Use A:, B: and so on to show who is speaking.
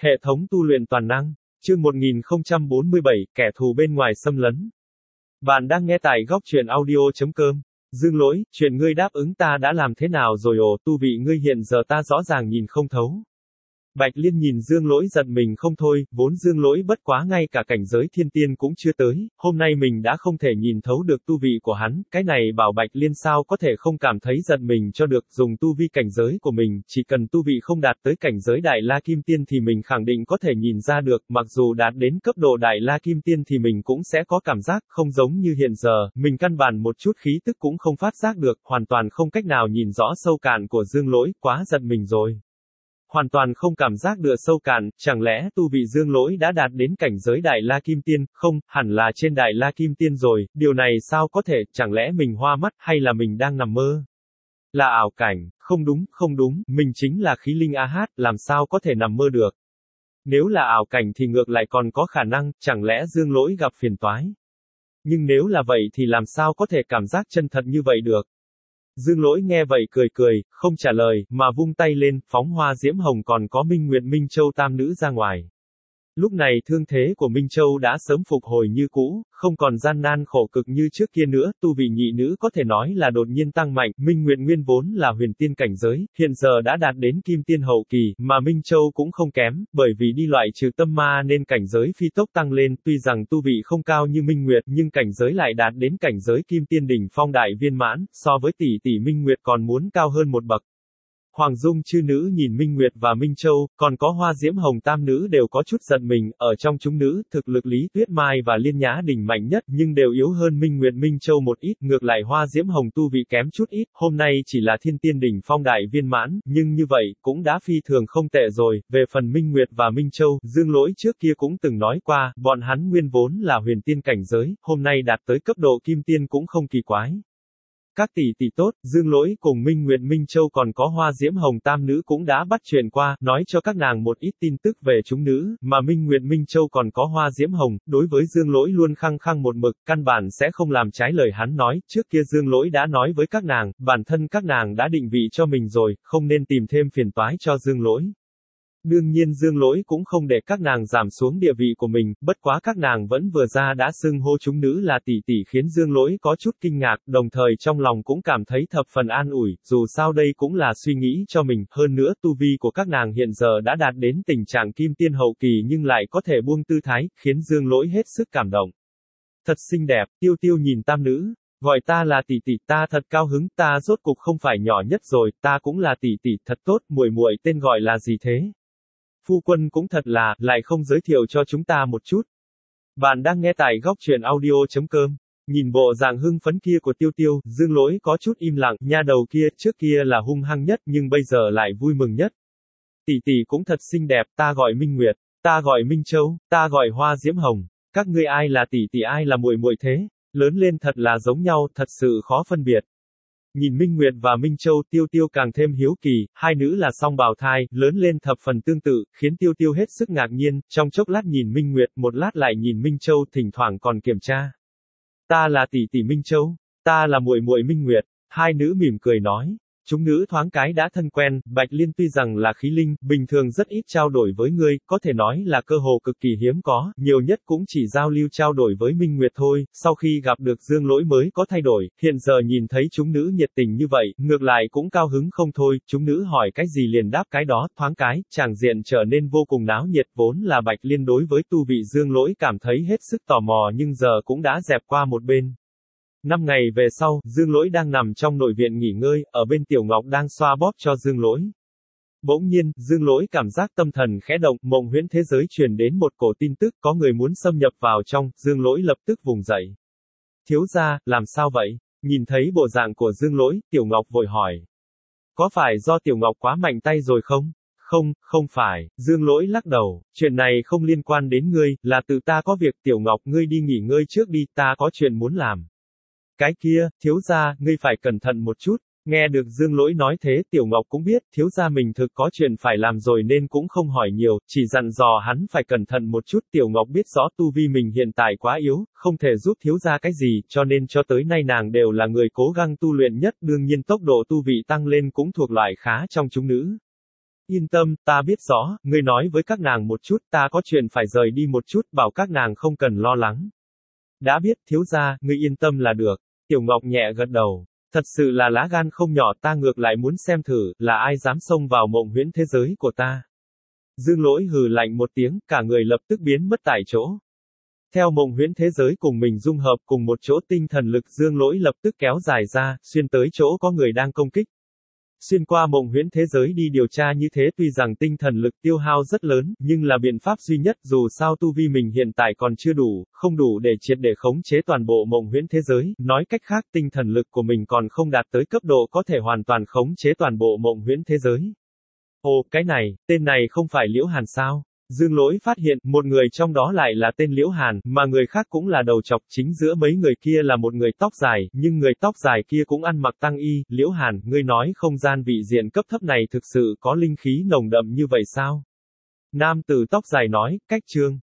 A: Hệ thống tu luyện toàn năng. Chương 1047, kẻ thù bên ngoài xâm lấn. Bạn đang nghe tại góc truyện audio.com. Dương Lỗi, chuyện ngươi đáp ứng ta đã làm thế nào rồi ồ, tu vị ngươi hiện giờ ta rõ ràng nhìn không thấu. Bạch Liên nhìn Dương Lỗi giật mình không thôi, vốn Dương Lỗi bất quá ngay cả cảnh giới thiên tiên cũng chưa tới, hôm nay mình đã không thể nhìn thấu được tu vị của hắn, cái này bảo Bạch Liên sao có thể không cảm thấy giật mình cho được, dùng tu vi cảnh giới của mình, chỉ cần tu vị không đạt tới cảnh giới Đại La Kim Tiên thì mình khẳng định có thể nhìn ra được, mặc dù đạt đến cấp độ Đại La Kim Tiên thì mình cũng sẽ có cảm giác, không giống như hiện giờ, mình căn bản một chút khí tức cũng không phát giác được, hoàn toàn không cách nào nhìn rõ sâu cạn của Dương Lỗi, quá giật mình rồi. Hoàn toàn không cảm giác được sâu cạn, chẳng lẽ tu vị Dương Lỗi đã đạt đến cảnh giới Đại La Kim Tiên, không, hẳn là trên Đại La Kim Tiên rồi, điều này sao có thể, chẳng lẽ mình hoa mắt, hay là mình đang nằm mơ? Là ảo cảnh, không đúng, mình chính là khí linh AH, làm sao có thể nằm mơ được? Nếu là ảo cảnh thì ngược lại còn có khả năng, chẳng lẽ Dương Lỗi gặp phiền toái? Nhưng nếu là vậy thì làm sao có thể cảm giác chân thật như vậy được? Dương Lỗi nghe vậy cười, không trả lời, mà vung tay lên, phóng hoa diễm hồng còn có Minh Nguyệt Minh Châu tam nữ ra ngoài. Lúc này thương thế của Minh Châu đã sớm phục hồi như cũ, không còn gian nan khổ cực như trước kia nữa, tu vị nhị nữ có thể nói là đột nhiên tăng mạnh, Minh Nguyệt nguyên vốn là huyền tiên cảnh giới, hiện giờ đã đạt đến kim tiên hậu kỳ, mà Minh Châu cũng không kém, bởi vì đi loại trừ tâm ma nên cảnh giới phi tốc tăng lên, tuy rằng tu vị không cao như Minh Nguyệt nhưng cảnh giới lại đạt đến cảnh giới kim tiên đỉnh phong đại viên mãn, so với tỷ tỷ Minh Nguyệt còn muốn cao hơn một bậc. Hoàng Dung chư nữ nhìn Minh Nguyệt và Minh Châu, còn có Hoa Diễm Hồng tam nữ đều có chút giận mình, ở trong chúng nữ, thực lực Lý Tuyết Mai và Liên Nhã Đình mạnh nhất, nhưng đều yếu hơn Minh Nguyệt Minh Châu một ít, ngược lại Hoa Diễm Hồng tu vị kém chút ít, hôm nay chỉ là thiên tiên đỉnh phong đại viên mãn, nhưng như vậy, cũng đã phi thường không tệ rồi, về phần Minh Nguyệt và Minh Châu, Dương Lỗi trước kia cũng từng nói qua, bọn hắn nguyên vốn là huyền tiên cảnh giới, hôm nay đạt tới cấp độ kim tiên cũng không kỳ quái. Các tỷ tỷ tốt, Dương Lỗi cùng Minh Nguyệt Minh Châu còn có Hoa Diễm Hồng tam nữ cũng đã bắt chuyện qua, nói cho các nàng một ít tin tức về chúng nữ, mà Minh Nguyệt Minh Châu còn có Hoa Diễm Hồng, đối với Dương Lỗi luôn khăng khăng một mực, căn bản sẽ không làm trái lời hắn nói, trước kia Dương Lỗi đã nói với các nàng, bản thân các nàng đã định vị cho mình rồi, không nên tìm thêm phiền toái cho Dương Lỗi. Đương nhiên Dương Lỗi cũng không để các nàng giảm xuống địa vị của mình, bất quá các nàng vẫn vừa ra đã xưng hô chúng nữ là tỷ tỷ khiến Dương Lỗi có chút kinh ngạc, đồng thời trong lòng cũng cảm thấy thập phần an ủi, dù sao đây cũng là suy nghĩ cho mình, hơn nữa tu vi của các nàng hiện giờ đã đạt đến tình trạng kim tiên hậu kỳ nhưng lại có thể buông tư thái, khiến Dương Lỗi hết sức cảm động. Thật xinh đẹp, Tiêu Tiêu nhìn tam nữ. Gọi ta là tỷ tỷ, ta thật cao hứng, ta rốt cục không phải nhỏ nhất rồi, ta cũng là tỷ tỷ, thật tốt, muội muội tên gọi là gì thế? Phu quân cũng thật là, lại không giới thiệu cho chúng ta một chút. Bạn đang nghe tại góc truyện audio.com. Nhìn bộ dạng hưng phấn kia của Tiêu Tiêu, Dương Lỗi có chút im lặng, nha đầu kia, trước kia là hung hăng nhất nhưng bây giờ lại vui mừng nhất. Tỷ tỷ cũng thật xinh đẹp, ta gọi Minh Nguyệt, ta gọi Minh Châu, ta gọi Hoa Diễm Hồng, các ngươi ai là tỷ tỷ ai là muội muội thế? Lớn lên thật là giống nhau, thật sự khó phân biệt. Nhìn Minh Nguyệt và Minh Châu, Tiêu Tiêu càng thêm hiếu kỳ, hai nữ là song bào thai, lớn lên thập phần tương tự, khiến Tiêu Tiêu hết sức ngạc nhiên, trong chốc lát nhìn Minh Nguyệt, một lát lại nhìn Minh Châu, thỉnh thoảng còn kiểm tra. Ta là tỷ tỷ Minh Châu, ta là muội muội Minh Nguyệt, hai nữ mỉm cười nói. Chúng nữ thoáng cái đã thân quen, Bạch Liên tuy rằng là khí linh, bình thường rất ít trao đổi với ngươi, có thể nói là cơ hồ cực kỳ hiếm có, nhiều nhất cũng chỉ giao lưu trao đổi với Minh Nguyệt thôi, sau khi gặp được Dương Lỗi mới có thay đổi, hiện giờ nhìn thấy chúng nữ nhiệt tình như vậy, ngược lại cũng cao hứng không thôi, chúng nữ hỏi cái gì liền đáp cái đó, thoáng cái, tràng diện trở nên vô cùng náo nhiệt, vốn là Bạch Liên đối với tu vị Dương Lỗi cảm thấy hết sức tò mò nhưng giờ cũng đã dẹp qua một bên. 5 ngày về sau, Dương Lỗi đang nằm trong nội viện nghỉ ngơi, ở bên Tiểu Ngọc đang xoa bóp cho Dương Lỗi. Bỗng nhiên, Dương Lỗi cảm giác tâm thần khẽ động, mộng huyễn thế giới truyền đến một cổ tin tức, có người muốn xâm nhập vào trong, Dương Lỗi lập tức vùng dậy. Thiếu gia, làm sao vậy? Nhìn thấy bộ dạng của Dương Lỗi, Tiểu Ngọc vội hỏi. Có phải do Tiểu Ngọc quá mạnh tay rồi không? Không phải, Dương Lỗi lắc đầu, chuyện này không liên quan đến ngươi, là tự ta có việc, Tiểu Ngọc ngươi đi nghỉ ngơi trước đi, ta có chuyện muốn làm. Cái kia, thiếu gia, ngươi phải cẩn thận một chút. Nghe được Dương Lỗi nói thế, Tiểu Ngọc cũng biết, thiếu gia mình thực có chuyện phải làm rồi nên cũng không hỏi nhiều, chỉ dặn dò hắn phải cẩn thận một chút. Tiểu Ngọc biết rõ tu vi mình hiện tại quá yếu, không thể giúp thiếu gia cái gì, cho nên cho tới nay nàng đều là người cố gắng tu luyện nhất, đương nhiên tốc độ tu vị tăng lên cũng thuộc loại khá trong chúng nữ. Yên tâm, ta biết rõ, ngươi nói với các nàng một chút, ta có chuyện phải rời đi một chút, bảo các nàng không cần lo lắng. Đã biết, thiếu gia, ngươi yên tâm là được. Tiểu Ngọc nhẹ gật đầu. Thật sự là lá gan không nhỏ, ta ngược lại muốn xem thử, là ai dám xông vào mộng huyễn thế giới của ta. Dương Lỗi hừ lạnh một tiếng, cả người lập tức biến mất tại chỗ. Theo mộng huyễn thế giới cùng mình dung hợp cùng một chỗ, tinh thần lực Dương Lỗi lập tức kéo dài ra, xuyên tới chỗ có người đang công kích. Xuyên qua mộng huyễn thế giới đi điều tra như thế tuy rằng tinh thần lực tiêu hao rất lớn, nhưng là biện pháp duy nhất, dù sao tu vi mình hiện tại còn chưa đủ, không đủ để triệt để khống chế toàn bộ mộng huyễn thế giới, nói cách khác tinh thần lực của mình còn không đạt tới cấp độ có thể hoàn toàn khống chế toàn bộ mộng huyễn thế giới. Ồ, cái này, tên này không phải Liễu Hàn sao? Dương Lỗi phát hiện, một người trong đó lại là tên Liễu Hàn, mà người khác cũng là đầu trọc, chính giữa mấy người kia là một người tóc dài, nhưng người tóc dài kia cũng ăn mặc tăng y. Liễu Hàn, ngươi nói không gian vị diện cấp thấp này thực sự có linh khí nồng đậm như vậy sao? Nam tử tóc dài nói, cách chương.